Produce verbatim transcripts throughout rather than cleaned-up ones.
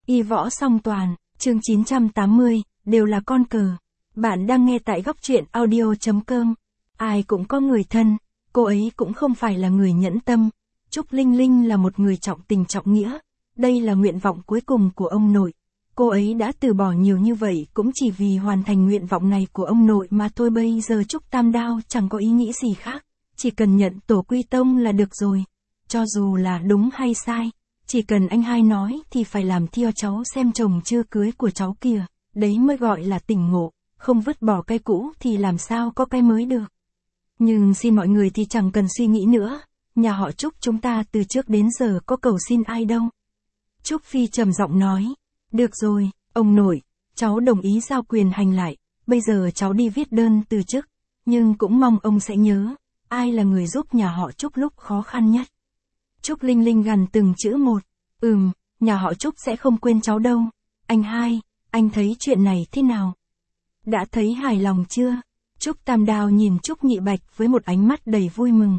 Y võ song toàn, chương chín trăm tám mươi, đều là con cờ. Bạn đang nghe tại góc truyện audio chấm com. Ai cũng có người thân, cô ấy cũng không phải là người nhẫn tâm. Trúc Linh Linh là một người trọng tình trọng nghĩa. Đây là nguyện vọng cuối cùng của ông nội. Cô ấy đã từ bỏ nhiều như vậy cũng chỉ vì hoàn thành nguyện vọng này của ông nội mà thôi. Bây giờ Trúc Tam Đao chẳng có ý nghĩ gì khác. Chỉ cần nhận tổ quy tông là được rồi. Cho dù là đúng hay sai. Chỉ cần anh hai nói thì phải làm theo. Cháu xem chồng chưa cưới của cháu kìa, đấy mới gọi là tỉnh ngộ, không vứt bỏ cái cũ thì làm sao có cái mới được. Nhưng xin mọi người thì chẳng cần suy nghĩ nữa, nhà họ Trúc chúng ta từ trước đến giờ có cầu xin ai đâu. Trúc Phi trầm giọng nói, được rồi, ông nội, cháu đồng ý giao quyền hành lại, bây giờ cháu đi viết đơn từ chức, nhưng cũng mong ông sẽ nhớ, ai là người giúp nhà họ Trúc lúc khó khăn nhất. Trúc Linh Linh gằn từng chữ một, ừm, nhà họ Trúc sẽ không quên cháu đâu. Anh hai, anh thấy chuyện này thế nào? Đã thấy hài lòng chưa? Trúc Tam Đao nhìn Trúc Nhị Bạch với một ánh mắt đầy vui mừng.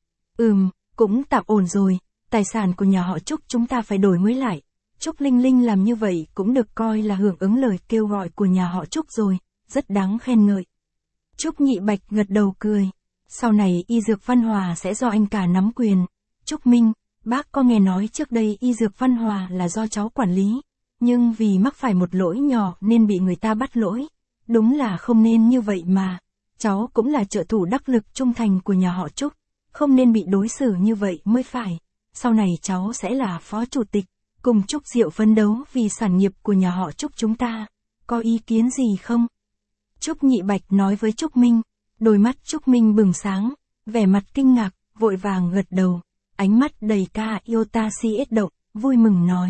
Ừm, cũng tạm ổn rồi, tài sản của nhà họ Trúc chúng ta phải đổi mới lại. Trúc Linh Linh làm như vậy cũng được coi là hưởng ứng lời kêu gọi của nhà họ Trúc rồi, rất đáng khen ngợi. Trúc Nhị Bạch gật đầu cười. Sau này y dược Văn Hòa sẽ do anh cả nắm quyền. Trúc Minh, bác có nghe nói trước đây y dược Văn Hòa là do cháu quản lý, nhưng vì mắc phải một lỗi nhỏ nên bị người ta bắt lỗi. Đúng là không nên như vậy mà. Cháu cũng là trợ thủ đắc lực trung thành của nhà họ Trúc, không nên bị đối xử như vậy mới phải. Sau này cháu sẽ là phó chủ tịch, cùng Trúc Diệu phấn đấu vì sản nghiệp của nhà họ Trúc chúng ta. Có ý kiến gì không? Trúc Nhị Bạch nói với Trúc Minh. Đôi mắt Trúc Minh bừng sáng, vẻ mặt kinh ngạc, vội vàng gật đầu. Ánh mắt đầy ca yêu ta si ết động, vui mừng nói.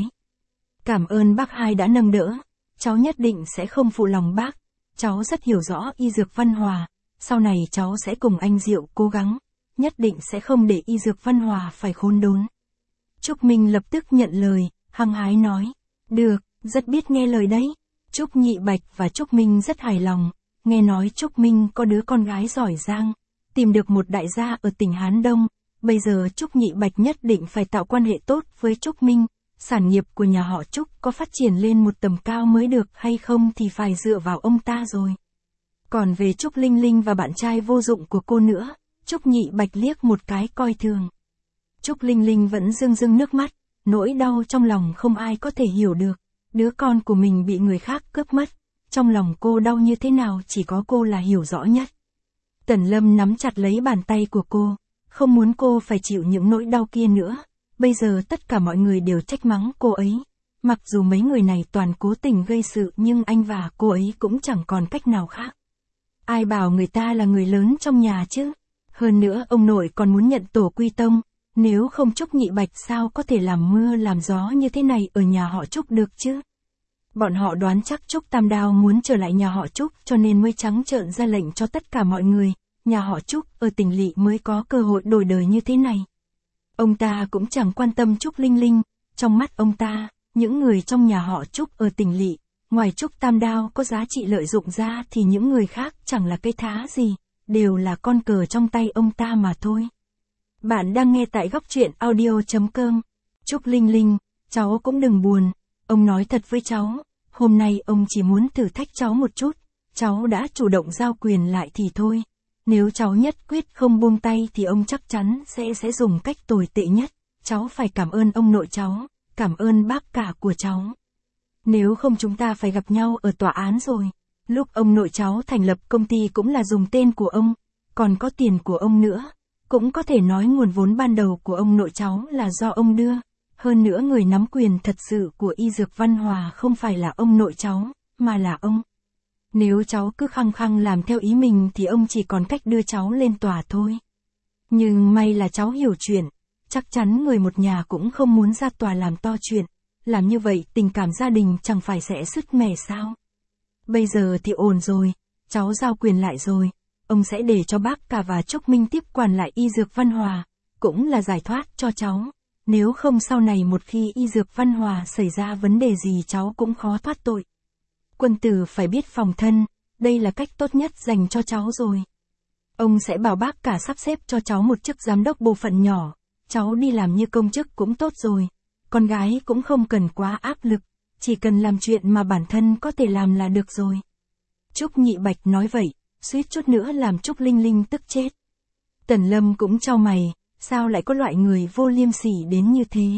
Cảm ơn bác hai đã nâng đỡ, cháu nhất định sẽ không phụ lòng bác. Cháu rất hiểu rõ y dược Văn Hòa, sau này cháu sẽ cùng anh Diệu cố gắng, nhất định sẽ không để y dược Văn Hòa phải khốn đốn. Trúc Minh lập tức nhận lời, hăng hái nói. Được, rất biết nghe lời đấy. Trúc Nhị Bạch và Trúc Minh rất hài lòng, nghe nói Trúc Minh có đứa con gái giỏi giang, tìm được một đại gia ở tỉnh Hán Đông. Bây giờ Trúc Nhị Bạch nhất định phải tạo quan hệ tốt với Trúc Minh, sản nghiệp của nhà họ Trúc có phát triển lên một tầm cao mới được hay không thì phải dựa vào ông ta rồi. Còn về Trúc Linh Linh và bạn trai vô dụng của cô nữa, Trúc Nhị Bạch liếc một cái coi thường. Trúc Linh Linh vẫn rưng rưng nước mắt, nỗi đau trong lòng không ai có thể hiểu được, đứa con của mình bị người khác cướp mất, trong lòng cô đau như thế nào chỉ có cô là hiểu rõ nhất. Tần Lâm nắm chặt lấy bàn tay của cô, không muốn cô phải chịu những nỗi đau kia nữa. Bây giờ tất cả mọi người đều trách mắng cô ấy. Mặc dù mấy người này toàn cố tình gây sự nhưng anh và cô ấy cũng chẳng còn cách nào khác. Ai bảo người ta là người lớn trong nhà chứ? Hơn nữa ông nội còn muốn nhận tổ quy tông. Nếu không Trúc Nhị Bạch sao có thể làm mưa làm gió như thế này ở nhà họ Trúc được chứ? Bọn họ đoán chắc Trúc Tam Đao muốn trở lại nhà họ Trúc cho nên mới trắng trợn ra lệnh cho tất cả mọi người. Nhà họ Trúc ở tỉnh lỵ mới có cơ hội đổi đời như thế này. Ông ta cũng chẳng quan tâm Trúc Linh Linh, trong mắt ông ta, những người trong nhà họ Trúc ở tỉnh lỵ, ngoài Trúc Tam Đao có giá trị lợi dụng ra thì những người khác chẳng là cái thá gì, đều là con cờ trong tay ông ta mà thôi. Bạn đang nghe tại góc truyện audio chấm com. Trúc Linh Linh, cháu cũng đừng buồn, ông nói thật với cháu, hôm nay ông chỉ muốn thử thách cháu một chút, cháu đã chủ động giao quyền lại thì thôi. Nếu cháu nhất quyết không buông tay thì ông chắc chắn sẽ sẽ dùng cách tồi tệ nhất. Cháu phải cảm ơn ông nội cháu, cảm ơn bác cả của cháu. Nếu không chúng ta phải gặp nhau ở tòa án rồi. Lúc ông nội cháu thành lập công ty cũng là dùng tên của ông, còn có tiền của ông nữa. Cũng có thể nói nguồn vốn ban đầu của ông nội cháu là do ông đưa. Hơn nữa người nắm quyền thật sự của y dược Văn Hòa không phải là ông nội cháu, mà là ông. Nếu cháu cứ khăng khăng làm theo ý mình thì ông chỉ còn cách đưa cháu lên tòa thôi. Nhưng may là cháu hiểu chuyện, chắc chắn người một nhà cũng không muốn ra tòa làm to chuyện, làm như vậy tình cảm gia đình chẳng phải sẽ sứt mẻ sao. Bây giờ thì ổn rồi, cháu giao quyền lại rồi, ông sẽ để cho bác cả và Trúc Minh tiếp quản lại y dược Văn Hòa, cũng là giải thoát cho cháu. Nếu không sau này một khi y dược Văn Hòa xảy ra vấn đề gì cháu cũng khó thoát tội. Quân tử phải biết phòng thân, đây là cách tốt nhất dành cho cháu rồi. Ông sẽ bảo bác cả sắp xếp cho cháu một chức giám đốc bộ phận nhỏ, cháu đi làm như công chức cũng tốt rồi. Con gái cũng không cần quá áp lực, chỉ cần làm chuyện mà bản thân có thể làm là được rồi. Trúc Nhị Bạch nói vậy, suýt chút nữa làm Trúc Linh Linh tức chết. Tần Lâm cũng chau mày, sao lại có loại người vô liêm sỉ đến như thế?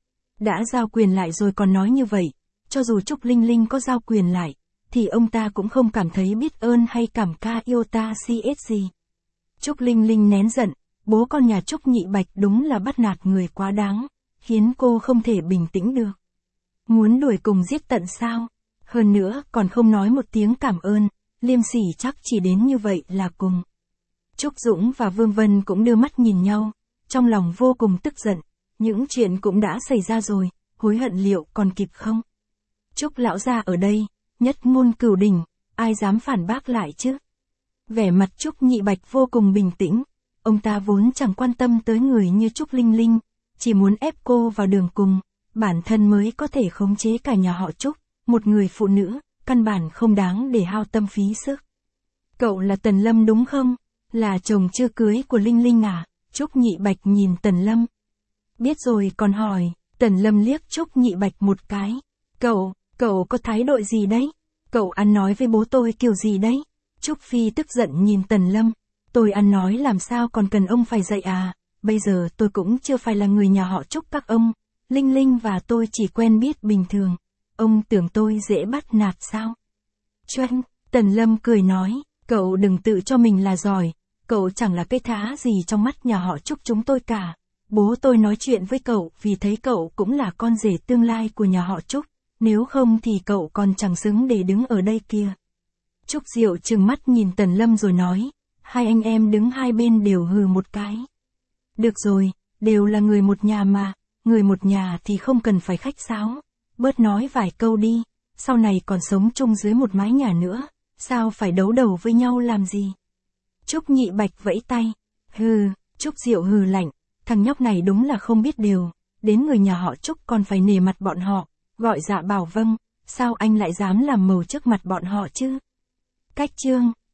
Đã giao quyền lại rồi còn nói như vậy, cho dù Trúc Linh Linh có giao quyền lại, thì ông ta cũng không cảm thấy biết ơn hay cảm ca yêu ta cs gì. Trúc Linh Linh nén giận, bố con nhà Trúc Nhị Bạch đúng là bắt nạt người quá đáng, khiến cô không thể bình tĩnh được. Muốn đuổi cùng giết tận sao? Hơn nữa còn không nói một tiếng cảm ơn, liêm sỉ chắc chỉ đến như vậy là cùng. Trúc Dũng và Vương Vân cũng đưa mắt nhìn nhau, trong lòng vô cùng tức giận, những chuyện cũng đã xảy ra rồi, hối hận liệu còn kịp không? Trúc lão gia ở đây, nhất ngôn cửu đỉnh, ai dám phản bác lại chứ? Vẻ mặt Trúc Nhị Bạch vô cùng bình tĩnh, ông ta vốn chẳng quan tâm tới người như Trúc Linh Linh, chỉ muốn ép cô vào đường cùng, bản thân mới có thể khống chế cả nhà họ Trúc, một người phụ nữ, căn bản không đáng để hao tâm phí sức. Cậu là Tần Lâm đúng không? Là chồng chưa cưới của Linh Linh à? Trúc Nhị Bạch nhìn Tần Lâm. Biết rồi còn hỏi, Tần Lâm liếc Trúc Nhị Bạch một cái. Cậu, cậu có thái độ gì đấy? Cậu ăn nói với bố tôi kiểu gì đấy? Trúc Phi tức giận nhìn Tần Lâm. Tôi ăn nói làm sao còn cần ông phải dạy à? Bây giờ tôi cũng chưa phải là người nhà họ Trúc các ông. Linh Linh và tôi chỉ quen biết bình thường. Ông tưởng tôi dễ bắt nạt sao? Choanh, Tần Lâm cười nói, cậu đừng tự cho mình là giỏi. Cậu chẳng là cái thá gì trong mắt nhà họ Trúc chúng tôi cả. Bố tôi nói chuyện với cậu vì thấy cậu cũng là con rể tương lai của nhà họ Trúc. Nếu không thì cậu còn chẳng xứng để đứng ở đây kia. Trúc Diệu trừng mắt nhìn Tần Lâm rồi nói, hai anh em đứng hai bên đều hừ một cái. Được rồi, đều là người một nhà mà, người một nhà thì không cần phải khách sáo. Bớt nói vài câu đi, sau này còn sống chung dưới một mái nhà nữa, sao phải đấu đầu với nhau làm gì? Trúc Nhị Bạch vẫy tay, hừ, Trúc Diệu hừ lạnh, thằng nhóc này đúng là không biết điều, đến người nhà họ Trúc còn phải nể mặt bọn họ, gọi dạ bảo vâng, sao anh lại dám làm màu trước mặt bọn họ chứ? Cách chương